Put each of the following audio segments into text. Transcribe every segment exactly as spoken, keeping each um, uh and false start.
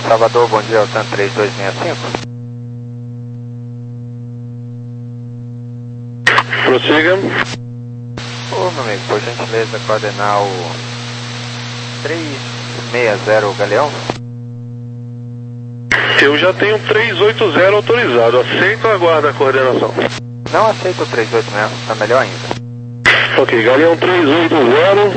Salvador, bom dia, Altan três dois seis cinco. Prossiga. Ô, meu amigo, por gentileza, coordenar o três seis zero Galeão. Eu já tenho três oito zero autorizado, aceito ou aguarda a coordenação? Não aceito o três oito mesmo, tá melhor ainda. Ok, Galeão três oito zero,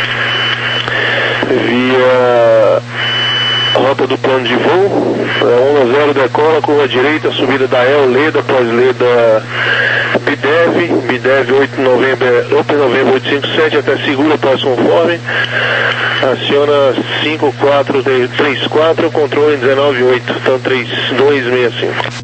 via rota do plano de voo, onda zero decola, curva direita, subida da El, Leda, pós-Leda Bidev, Bidev oito Novembro, Open Novembro oito cinco sete, até segura, próximo conforme, aciona cinco quatro três quatro, controle dezenove oito, então três dois seis cinco.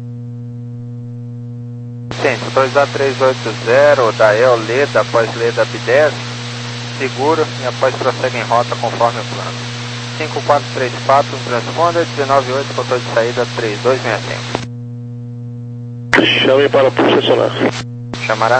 Sim, autorizar três oito zero da El, Leda, após Leda Bidev, seguro e após prossegue em rota conforme o plano. cinco quatro três quatro, transponder, dezenove oito, controle de saída três dois seis cinco. Chame para posicionar. Chamará.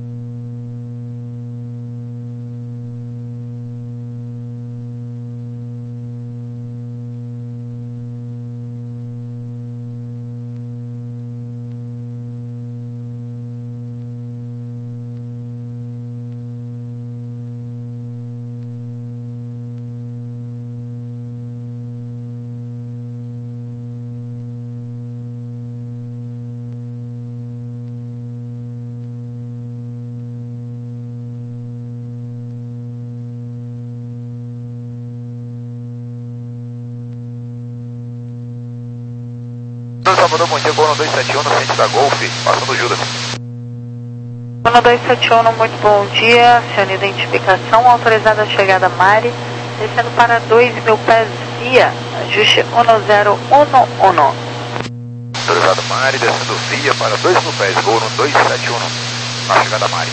Salvador, bom dia, Bono dois sete um, no frente da Golf, passando Judas. Bono dois sete um, muito bom dia, senhor identificação, autorizada a chegada Mari, descendo para dois mil pés via, ajuste um zero um um. Autorizada Mari, descendo via para dois mil pés, Bono dois sete um, na chegada Mari.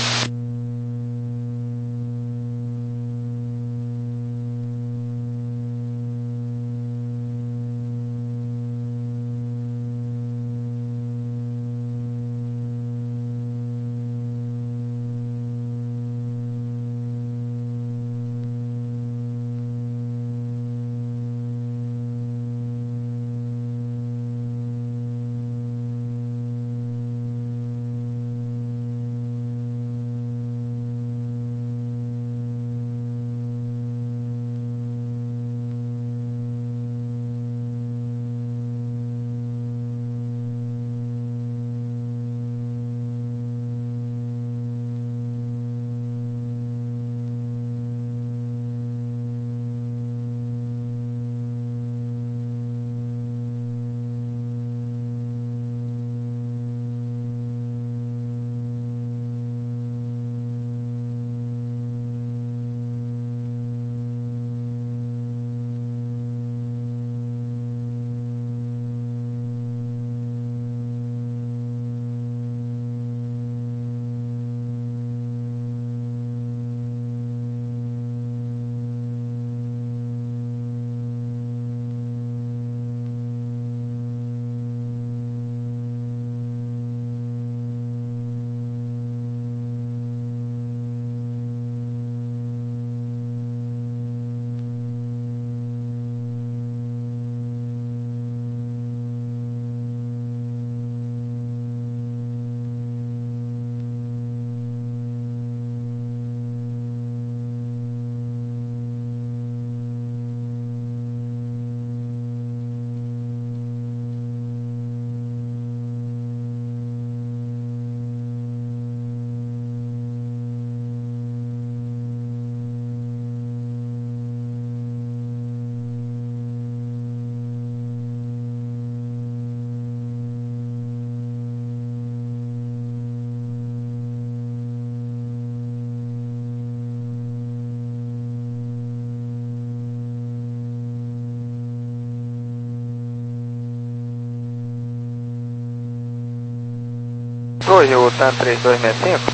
Oi, o Tan três dois seis cinco.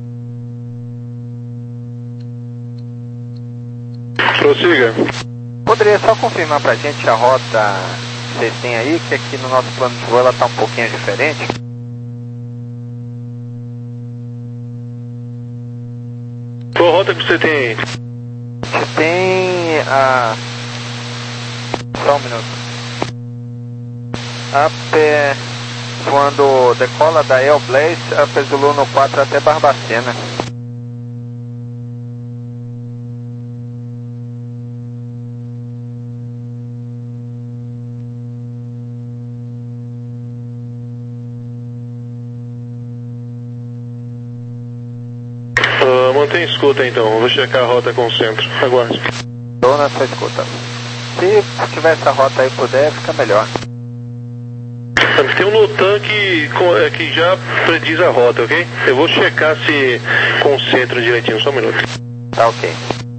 Prossiga. Poderia só confirmar pra gente a rota que vocês têm aí, que aqui no nosso plano de voo ela tá um pouquinho diferente. Qual rota que você tem aí? Você tem a... Só um minuto. Up, voando, decola da El Blaze, Up Zulu no quatro até Barbacena. Uh, mantém escuta então, vou checar a rota com o centro, aguarde. Estou na sua escuta. Se tiver essa rota aí puder, fica melhor. Tem um Notan que, que já prediz a rota, ok? Eu vou checar se concentra direitinho, só um minuto. Tá ok.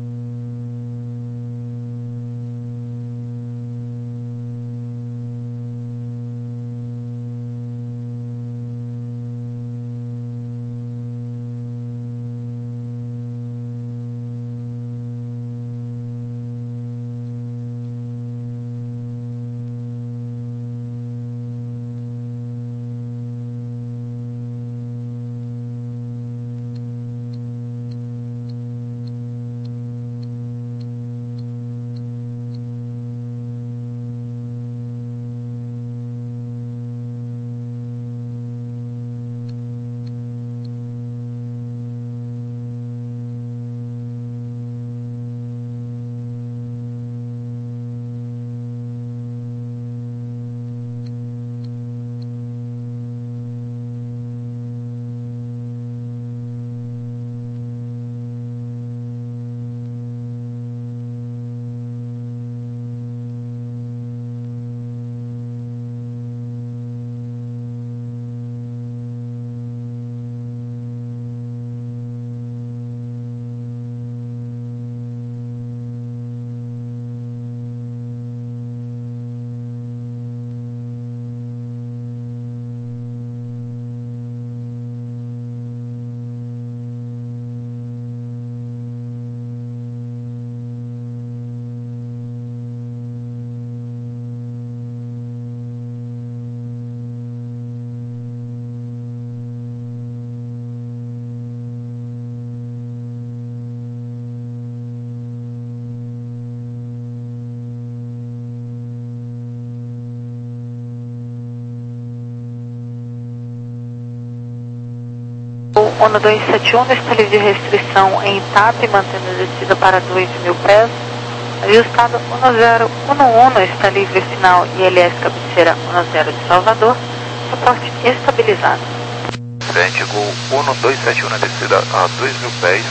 O um dois sete um está livre de restrição em T A P, mantendo a descida para dois mil pés. Ajustado um zero um um está livre final I L S cabeceira um zero de Salvador. Suporte estabilizado. Frente, Gol um dois sete um na descida a dois mil pés.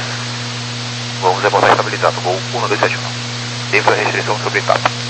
Vamos reportar estabilizado, Gol um dois sete um. Livre a restrição sobre T A P.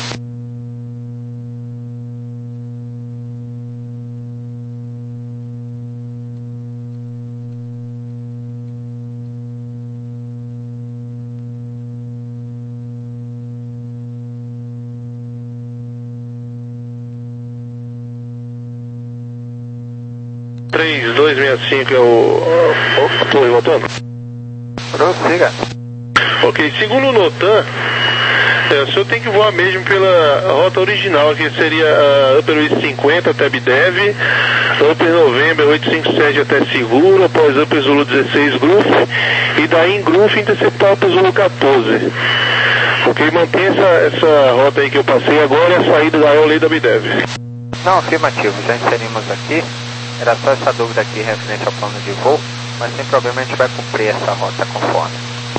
três dois seis cinco é o... a torre voltando? Prossiga. Ok, segundo o Notan, é, o senhor tem que voar mesmo pela rota original, que seria a Upper West cinquenta até Bidev, Upper November oitocentos e cinquenta e sete até Seguro, após Upper Zulu dezesseis Groove, e daí em Groove interceptar Upper Zulu quatorze. Ok, mantém essa, essa rota aí que eu passei agora, a saída da Eolei da Bidev. Não, afirmativo, já inserimos aqui. Era só essa dúvida aqui referente ao plano de voo, mas sem problema a gente vai cumprir essa rota conforme.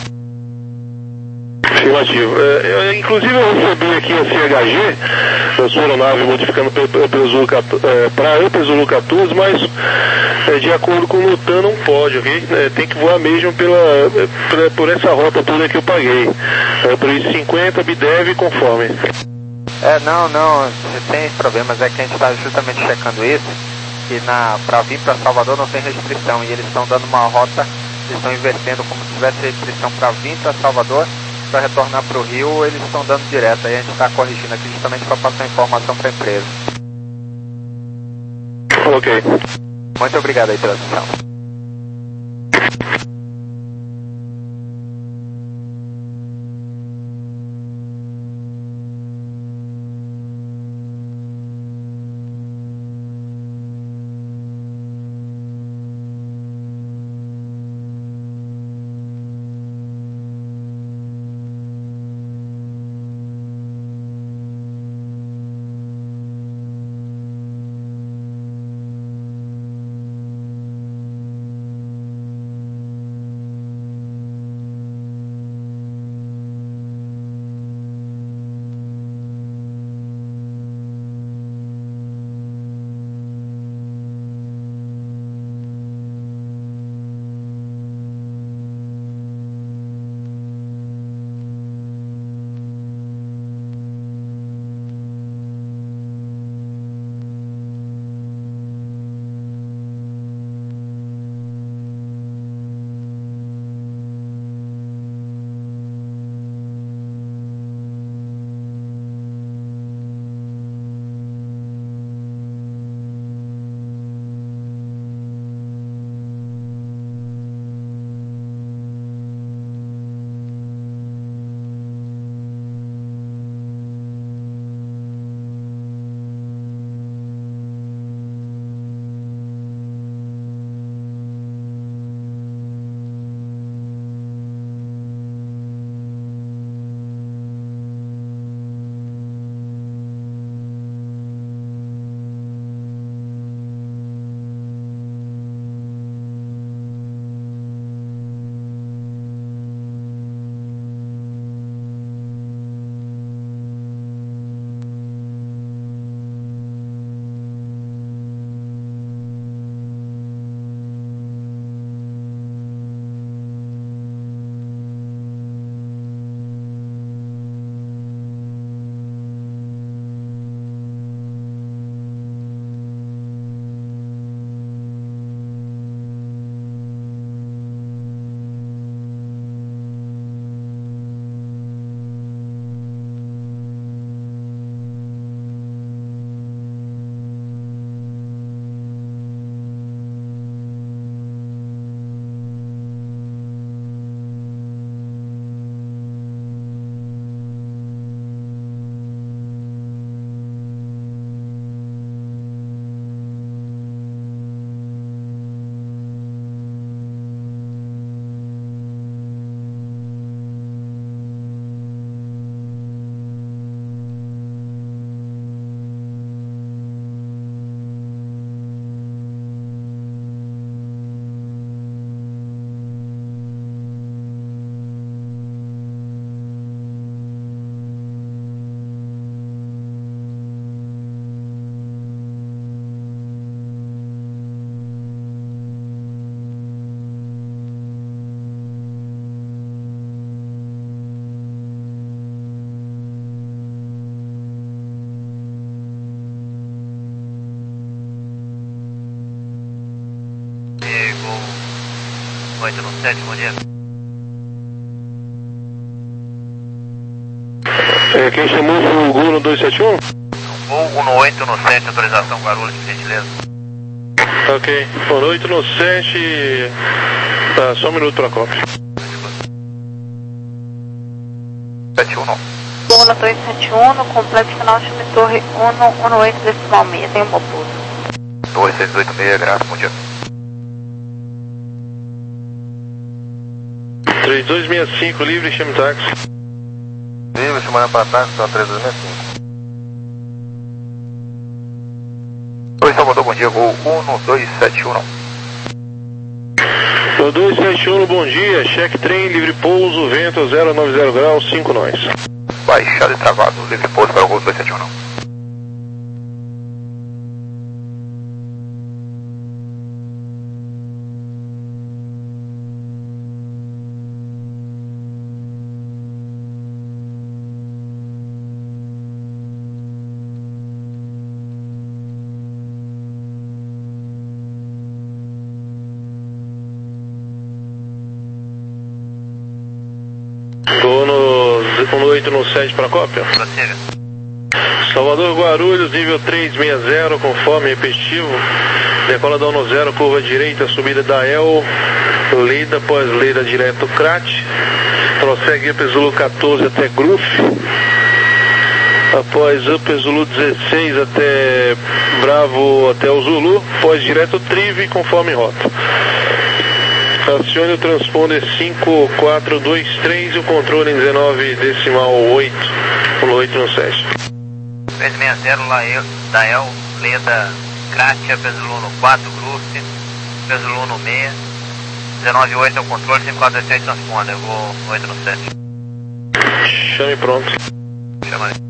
Afirmativo. É, eu, inclusive eu recebi aqui a C H G, a sua aeronave modificando para Upper Zulu quatorze, mas é, de acordo com o Notan não pode, ok? É, tem que voar mesmo pela, pela, por essa rota toda que eu paguei. Upper cinquenta, Bidev conforme. É, não, não, sem problemas, é que a gente está justamente checando isso. Que para vir para Salvador não tem restrição e eles estão dando uma rota, eles estão invertendo como se tivesse restrição para vir para Salvador, para retornar para o Rio, eles estão dando direto, aí a gente está corrigindo aqui justamente para passar informação para a empresa. Ok. Muito obrigado aí pela atenção. Gol oito no sete, bom dia. É, quem chamou foi o Gol no dois sete um? Gol um no oito no sete, autorização Guarulhos, por gentileza. Ok, por oito no sete, tá, só um minuto para a cópia. sete um não. um no dois sete um, no complexo final de torre um no oito decimal seis, tem um pouso. dois seis oito seis, graças, bom dia. três dois seis cinco, livre, chame táxi. Livre, chamando para táxi, só três dois seis cinco. Oi, Salvador, bom dia, Gol um no dois sete um não. No dois sete um, bom dia, cheque trem, livre pouso, vento zero nove zero graus, cinco nós. Baixado e travado, livre pouso para o Gol dois sete um não. Gol no um no oito no sete para a cópia. Prossiga. Salvador Guarulhos, nível três seis zero, conforme repetitivo. Decola da um zero, curva direita, subida da El, Leda, após Leda direto Crat. Prossegue Upper Zulu quatorze até Gruf. Após Upper Zulu dezesseis até Bravo, até o Zulu. Após direto Trive, conforme rota. Acione o transponder cinco quatro dois três e o controle em dezenove decimal oito, no oito no sete. três seis zero, Dael, Leda, Kratia, Pezulo no quatro, Gruf, Pezulo no seis, dezenove oito é o controle, cinco quatro dois três transponder, eu vou no oito no sete. Chame pronto. Chama aí.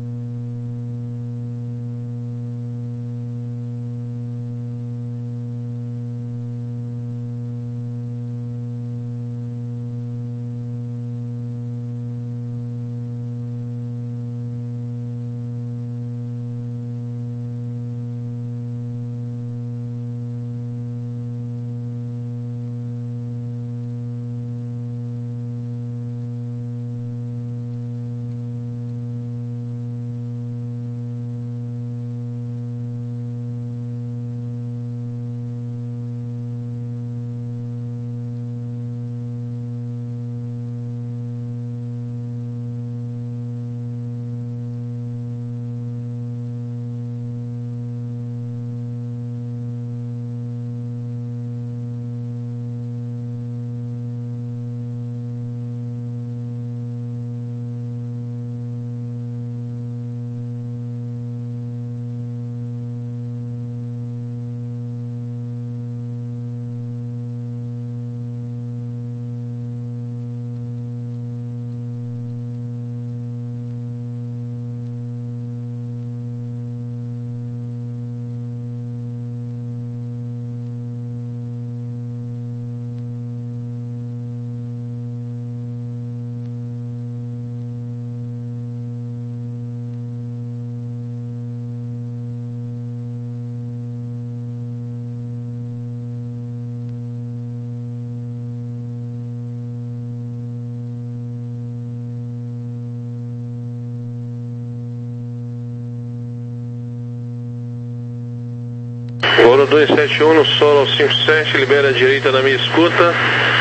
Gol dois sete um no solo cinco sete, libera a direita da minha escuta.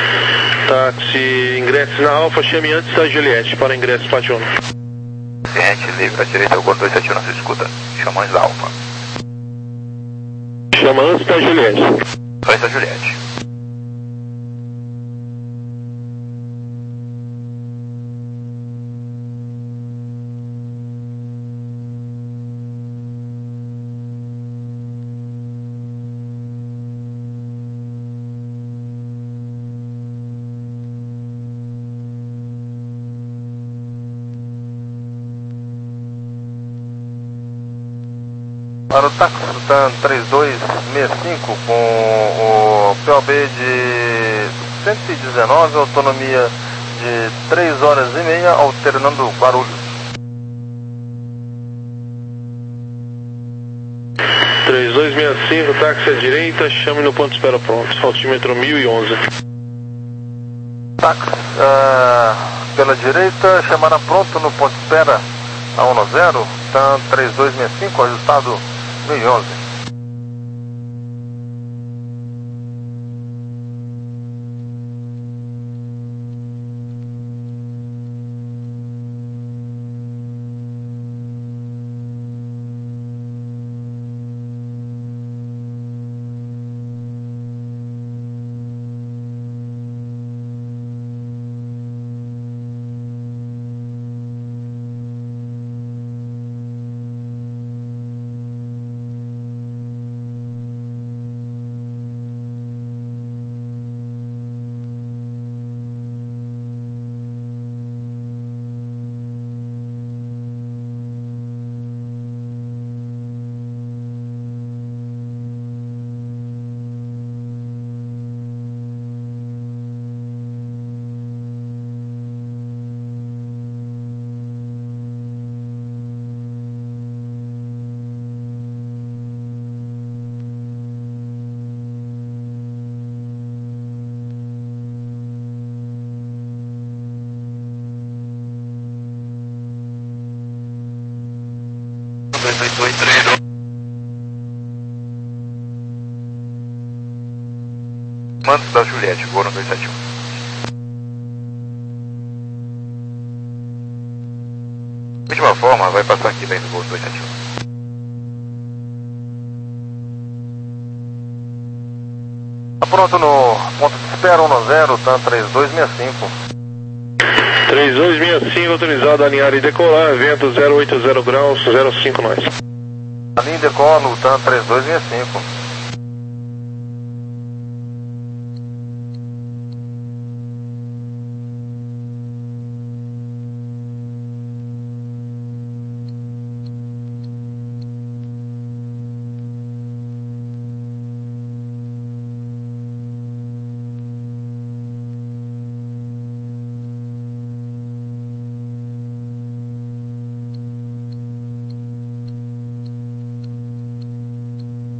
Táxi, ingressos na Alfa, chame antes da Juliette para ingressos Pati Uno. Cliente livre à direita, o Gol dois sete um na sua escuta, chamões da Alfa. Chama antes da Juliette. Antes da Juliette. Para o táxi três dois seis cinco com o P O B de cento e dezenove, autonomia de três horas e meia, alternando Guarulhos. três dois seis cinco, táxi à direita, chame no ponto de espera pronto, altímetro mil e onze. Táxi uh, pela direita, chamaram pronto no ponto de espera a um zero, TAM três dois seis cinco, ajustado mil e onze. dois oito oito três. Manto da Juliette, voo no dois sete um. De última forma, vai passar aqui bem no voo dois sete um. Tá pronto no ponto de espera um zero, TAM três dois seis cinco. três dois seis cinco, autorizado a alinhar e decolar, vento zero oito zero graus, zero cinco nós. Alinha e decola no TAM três dois seis cinco.